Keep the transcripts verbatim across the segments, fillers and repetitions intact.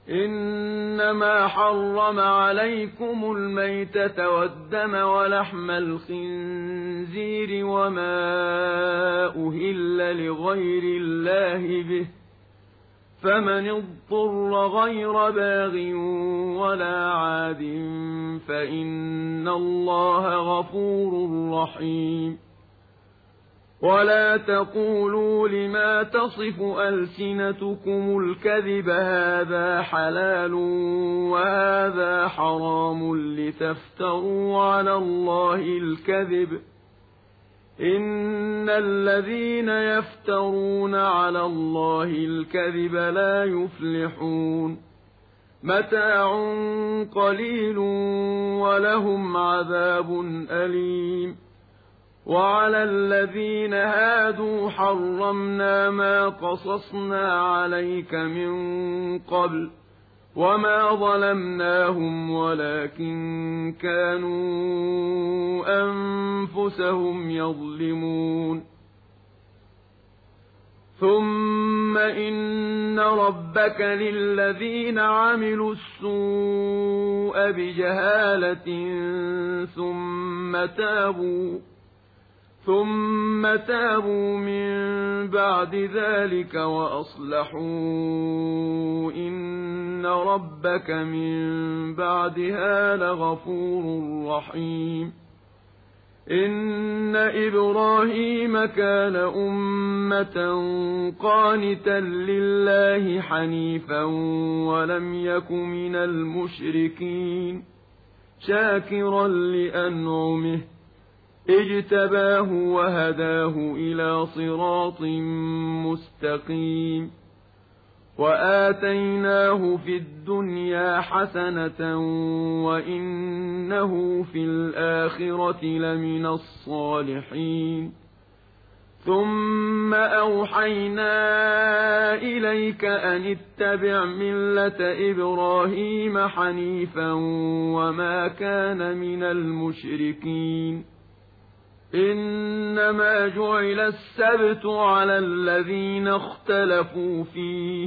إنما حرم عليكم الميتة والدم ولحم الخنزير وما أهل لغير الله به، فمن اضطر غير باغ ولا عاد فإن الله غفور رحيم. ولا تقولوا لما تصف ألسنتكم الكذب هذا حلال وهذا حرام لتفتروا على الله الكذب، إن الذين يفترون على الله الكذب لا يفلحون. متاع قليل ولهم عذاب أليم. وعلى الذين هادوا حرمنا ما قصصنا عليك من قبل وما ظلمناهم ولكن كانوا أنفسهم يظلمون. ثم إن ربك للذين عملوا السوء بجهالة ثم تابوا ثم تابوا من بعد ذلك وأصلحوا إن ربك من بعدها لغفور رحيم. إن إبراهيم كان أمة قانتا لله حنيفا ولم يك من المشركين، شاكرا لأنعمه اجتباه وهداه إلى صراط مستقيم. وآتيناه في الدنيا حسنة وإنه في الآخرة لمن الصالحين. ثم أوحينا إليك أن اتبع ملة إبراهيم حنيفا وما كان من المشركين. إنما جعل السبت على الذين اختلفوا فيه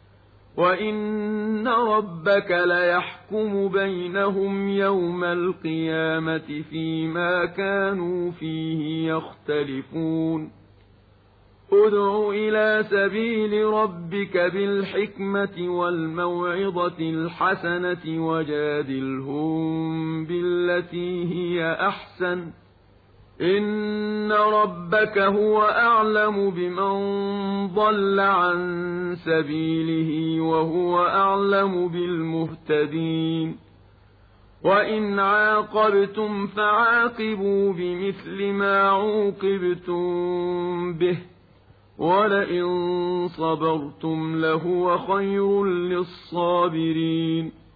وإن ربك ليحكم بينهم يوم القيامة فيما كانوا فيه يختلفون. ادع إلى سبيل ربك بالحكمة والموعظة الحسنة وجادلهم بالتي هي أحسن، إن ربك هو أعلم بمن ضل عن سبيله وهو أعلم بالمهتدين. وإن عاقبتم فعاقبوا بمثل ما عوقبتم به ولئن صبرتم لهو خير للصابرين.